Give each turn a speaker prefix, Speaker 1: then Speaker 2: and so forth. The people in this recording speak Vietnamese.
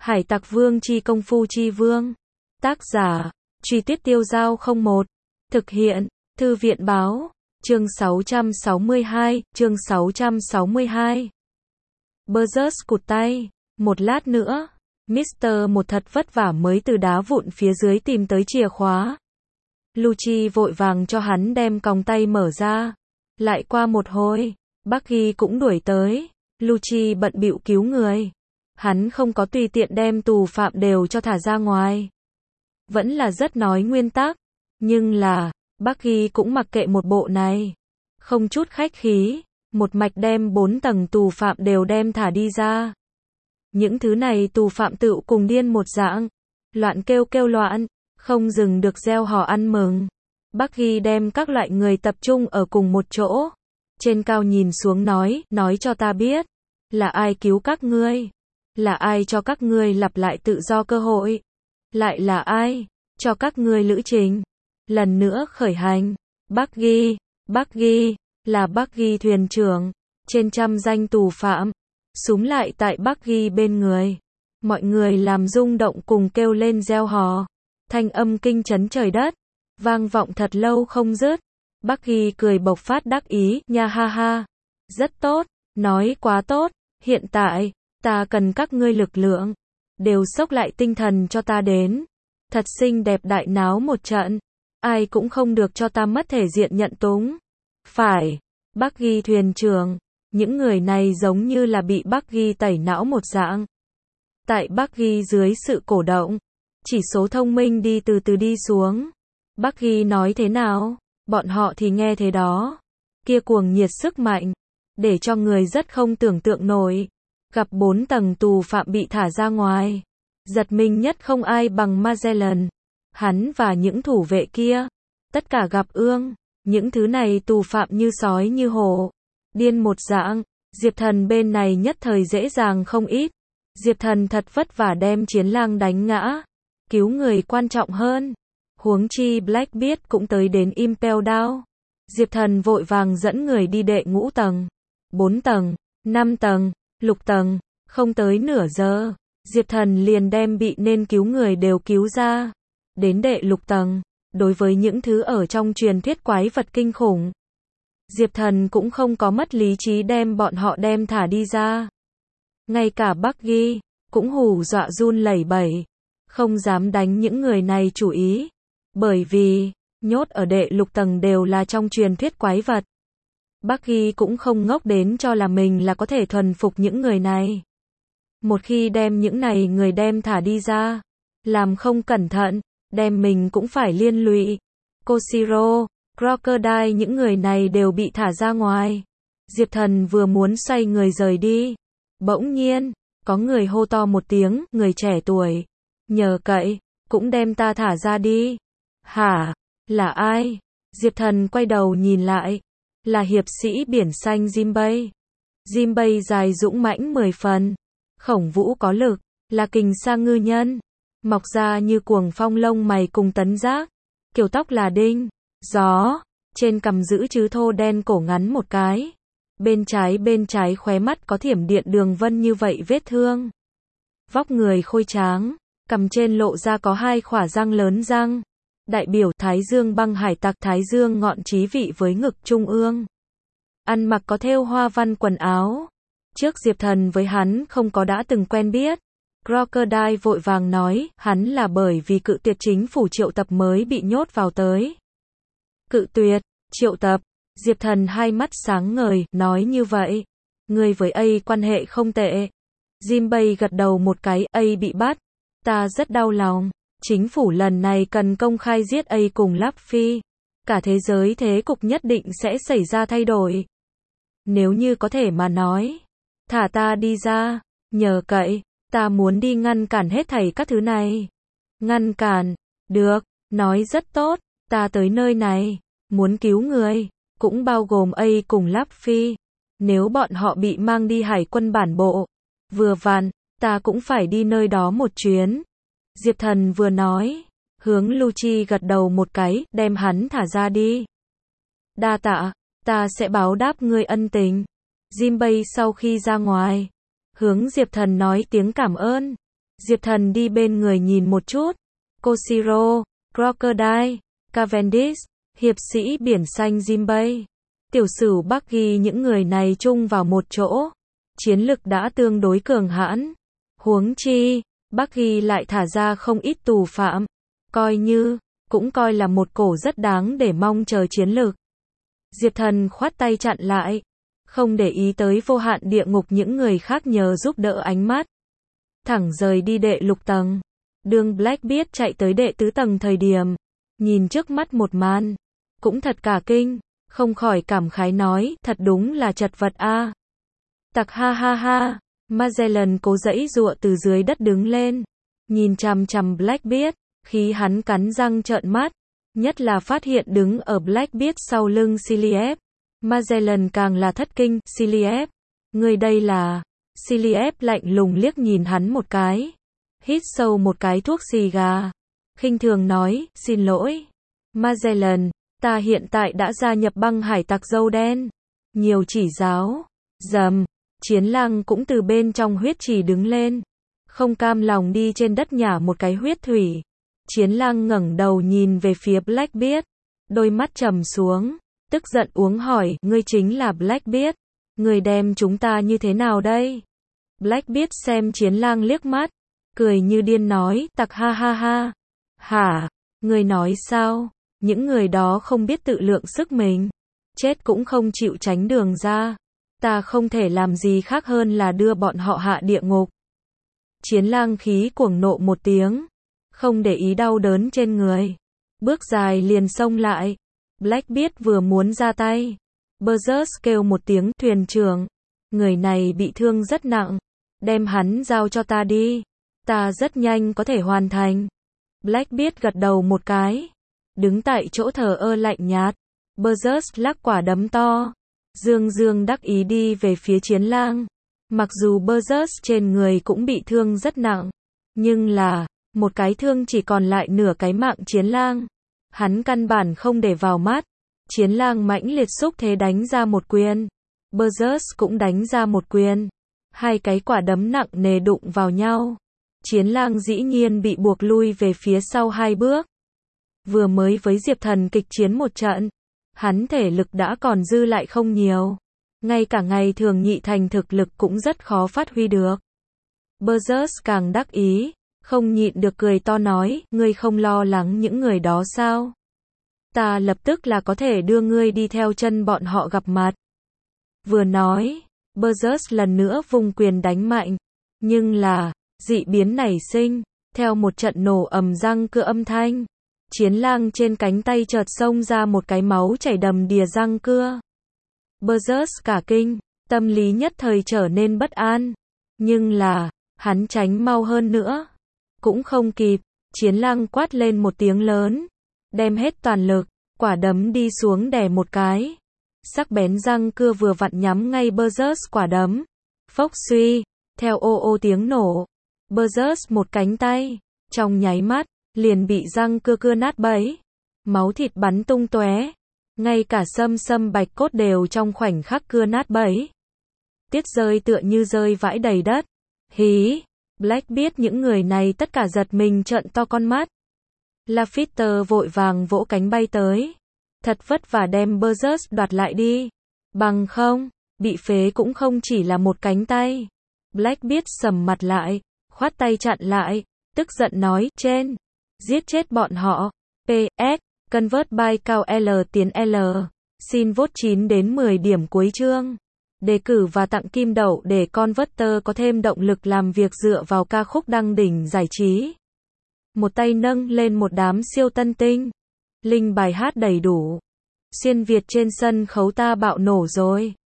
Speaker 1: Hải Tặc Vương chi công phu chi vương. Tác giả, Truy Tuyết Tiêu Dao 01. Thực hiện, Thư viện báo. Chương 662, chương 662. Burgess cụt tay. Một lát nữa, Mr. Một thật vất vả mới từ đá vụn phía dưới tìm tới chìa khóa. Lucci vội vàng cho hắn đem còng tay mở ra. Lại qua một hồi, Bucky cũng đuổi tới. Lucci bận bịu cứu người. Hắn không có tùy tiện đem tù phạm đều cho thả ra ngoài. Vẫn là rất nói nguyên tắc. Nhưng là, Bucky cũng mặc kệ một bộ này. Không chút khách khí, một mạch đem 4 tầng tù phạm đều đem thả đi ra. Những thứ này tù phạm tựu cùng điên một dạng. Loạn kêu kêu loạn, không dừng được reo hò ăn mừng. Bucky đem các loại người tập trung ở cùng một chỗ. Trên cao nhìn xuống nói cho ta biết. Là ai cứu các ngươi? Là ai cho các ngươi lặp lại tự do cơ hội? Lại là ai cho các ngươi lữ trình lần nữa khởi hành? Bucky, là Bucky thuyền trưởng. Trên trăm danh tù phạm súm lại tại Bucky bên người. Mọi người làm rung động cùng kêu lên reo hò. Thanh âm kinh chấn trời đất, vang vọng thật lâu không dứt. Bucky cười bộc phát đắc ý, nha ha ha. Rất tốt, nói quá tốt, hiện tại, ta cần các ngươi lực lượng. Đều xốc lại tinh thần cho ta đến. Thật xinh đẹp đại náo một trận. Ai cũng không được cho ta mất thể diện nhận túng. Phải, Bucky thuyền trưởng. Những người này giống như là bị Bucky tẩy não một dạng. Tại Bucky dưới sự cổ động, chỉ số thông minh đi từ từ đi xuống. Bucky nói thế nào, bọn họ thì nghe thế đó. Kia cuồng nhiệt sức mạnh, để cho người rất không tưởng tượng nổi. Gặp 4 tầng tù phạm bị thả ra ngoài. Giật mình nhất không ai bằng Magellan. Hắn và những thủ vệ kia, tất cả gặp ương. Những thứ này tù phạm như sói như hổ. Điên một dạng. Diệp Thần bên này nhất thời dễ dàng không ít. Diệp Thần thật vất vả đem chiến lang đánh ngã. Cứu người quan trọng hơn. Huống chi Blackbeard cũng tới đến Impel Down. Diệp Thần vội vàng dẫn người đi đệ ngũ tầng, 4 tầng, 5 tầng, lục tầng. Không tới nửa giờ, Diệp Thần liền đem bị nên cứu người đều cứu ra. Đến đệ lục tầng, đối với những thứ ở trong truyền thuyết quái vật kinh khủng, Diệp Thần cũng không có mất lý trí đem bọn họ đem thả đi ra. Ngay cả Bucky cũng hù dọa run lẩy bẩy, không dám đánh những người này chủ ý. Bởi vì, nhốt ở đệ lục tầng đều là trong truyền thuyết quái vật. Bucky cũng không ngốc đến cho là mình là có thể thuần phục những người này. Một khi đem những này người đem thả đi ra, làm không cẩn thận, đem mình cũng phải liên lụy. Koshiro, Crocodile những người này đều bị thả ra ngoài. Diệp Thần vừa muốn xoay người rời đi. Bỗng nhiên, có người hô to một tiếng, người trẻ tuổi. Nhờ cậy, cũng đem ta thả ra đi. Hả? Là ai? Diệp Thần quay đầu nhìn lại. Là hiệp sĩ biển xanh Jinbei. Jinbei dài dũng mãnh 10 phần. Khổng vũ có lực. Là kình sa ngư nhân. Mọc ra như cuồng phong lông mày cùng tấn giác. Kiểu tóc là đinh gió. Trên cằm giữ chứ thô đen cổ ngắn một cái. Bên trái khóe mắt có thiểm điện đường vân như vậy vết thương. Vóc người khôi tráng. Cằm trên lộ ra có 2 khỏa răng lớn răng. Đại biểu Thái Dương băng hải tặc Thái Dương ngọn trí vị với ngực trung ương. Ăn mặc có thêu hoa văn quần áo. Trước Diệp Thần với hắn không có đã từng quen biết. Crocodile vội vàng nói, hắn là bởi vì cự tuyệt chính phủ triệu tập mới bị nhốt vào tới. Cự tuyệt, triệu tập. Diệp Thần hai mắt sáng ngời, nói như vậy. Người với A quan hệ không tệ. Jinbei gật đầu một cái, A bị bắt. Ta rất đau lòng. Chính phủ lần này cần công khai giết A cùng Luffy. Cả thế giới thế cục nhất định sẽ xảy ra thay đổi. Nếu như có thể mà nói. Thả ta đi ra. Nhờ cậy, ta muốn đi ngăn cản hết thảy các thứ này. Ngăn cản. Được, nói rất tốt. Ta tới nơi này. Muốn cứu người. Cũng bao gồm A cùng Luffy. Nếu bọn họ bị mang đi hải quân bản bộ. Vừa vặn, ta cũng phải đi nơi đó một chuyến. Diệp Thần vừa nói, hướng Lucci gật đầu một cái, đem hắn thả ra đi. Đa tạ, ta sẽ báo đáp ngươi ân tình. Jinbei sau khi ra ngoài, hướng Diệp Thần nói tiếng cảm ơn. Diệp Thần đi bên người nhìn một chút. Koshiro, Crocodile, Cavendish, hiệp sĩ biển xanh Jinbei, tiểu sử Bucky, những người này chung vào một chỗ, chiến lực đã tương đối cường hãn. Huống chi, Bucky lại thả ra không ít tù phạm, cũng coi là một cổ rất đáng để mong chờ chiến lược. Diệp Thần khoát tay chặn lại, không để ý tới vô hạn địa ngục những người khác nhờ giúp đỡ ánh mắt. Thẳng rời đi đệ lục tầng. Đường Blackbeard chạy tới đệ tứ tầng thời điểm, nhìn trước mắt một màn, cũng thật cả kinh, không khỏi cảm khái nói, thật đúng là chật vật a. Tặc ha ha ha, Magellan cố giãy giụa từ dưới đất đứng lên, nhìn chằm chằm Blackbeard, khi hắn cắn răng trợn mắt, nhất là phát hiện đứng ở Blackbeard sau lưng Cillieb. Magellan càng là thất kinh, Cillieb, người đây là... Cillieb lạnh lùng liếc nhìn hắn một cái, hít sâu một cái thuốc xì gà, khinh thường nói, xin lỗi. Magellan, ta hiện tại đã gia nhập băng hải tặc dâu đen. Nhiều chỉ giáo. Dầm, Chiến Lang cũng từ bên trong huyết trì đứng lên, không cam lòng đi trên đất nhả một cái huyết thủy. Chiến Lang ngẩng đầu nhìn về phía Blackbeard, đôi mắt trầm xuống, tức giận uống hỏi, ngươi chính là Blackbeard, ngươi đem chúng ta như thế nào đây? Blackbeard xem Chiến Lang liếc mắt, cười như điên nói, tặc ha ha ha. Hả? Ngươi nói sao? Những người đó không biết tự lượng sức mình, chết cũng không chịu tránh đường ra. Ta không thể làm gì khác hơn là đưa bọn họ hạ địa ngục. Chiến Lang khí cuồng nộ một tiếng, không để ý đau đớn trên người, bước dài liền xông lại. Blackbeard vừa muốn ra tay, Berserk kêu một tiếng, thuyền trưởng, người này bị thương rất nặng, đem hắn giao cho ta đi, ta rất nhanh có thể hoàn thành. Blackbeard gật đầu một cái, đứng tại chỗ thờ ơ lạnh nhạt. Berserk lắc quả đấm to, dương dương đắc ý đi về phía Chiến Lang. Mặc dù Berserk trên người cũng bị thương rất nặng, nhưng là, một cái thương chỉ còn lại nửa cái mạng Chiến Lang, hắn căn bản không để vào mắt. Chiến Lang mãnh liệt xúc thế đánh ra một quyền, Berserk cũng đánh ra một quyền, hai cái quả đấm nặng nề đụng vào nhau. Chiến Lang dĩ nhiên bị buộc lui về phía sau hai bước. Vừa mới với Diệp Thần kịch chiến một trận, hắn thể lực đã còn dư lại không nhiều, ngay cả ngày thường nhị thành thực lực cũng rất khó phát huy được. Berserk càng đắc ý, không nhịn được cười to nói, ngươi không lo lắng những người đó sao? Ta lập tức là có thể đưa ngươi đi theo chân bọn họ gặp mặt. Vừa nói, Berserk lần nữa vung quyền đánh mạnh, nhưng là, dị biến nảy sinh, theo một trận nổ ầm răng cưa âm thanh, Chiến Lang trên cánh tay chợt xông ra một cái máu chảy đầm đìa răng cưa. Berserk cả kinh, tâm lý nhất thời trở nên bất an, nhưng là, hắn tránh mau hơn nữa, cũng không kịp. Chiến Lang quát lên một tiếng lớn, đem hết toàn lực, quả đấm đi xuống đè một cái, sắc bén răng cưa vừa vặn nhắm ngay Berserk quả đấm. Phốc suy, theo ô ô tiếng nổ, Berserk một cánh tay, trong nháy mắt, liền bị răng cưa cưa nát bấy, máu thịt bắn tung tóe, ngay cả xâm bạch cốt đều trong khoảnh khắc cưa nát bấy. Tiết rơi tựa như rơi vãi đầy đất. Hí, Blackbeard những người này tất cả giật mình trợn to con mắt. Lafitte vội vàng vỗ cánh bay tới, thật vất vả đem Berserk đoạt lại đi, bằng không, bị phế cũng không chỉ là một cánh tay. Blackbeard sầm mặt lại, khoát tay chặn lại, tức giận nói, trên, giết chết bọn họ. PS, convert by cao L tiến L, xin vote 9 đến 10 điểm cuối chương. Đề cử và tặng kim đậu để Converter có thêm động lực làm việc dựa vào ca khúc đăng đỉnh giải trí. Một tay nâng lên một đám siêu tân tinh. Link bài hát đầy đủ. Xuyên Việt trên sân khấu ta bạo nổ rồi.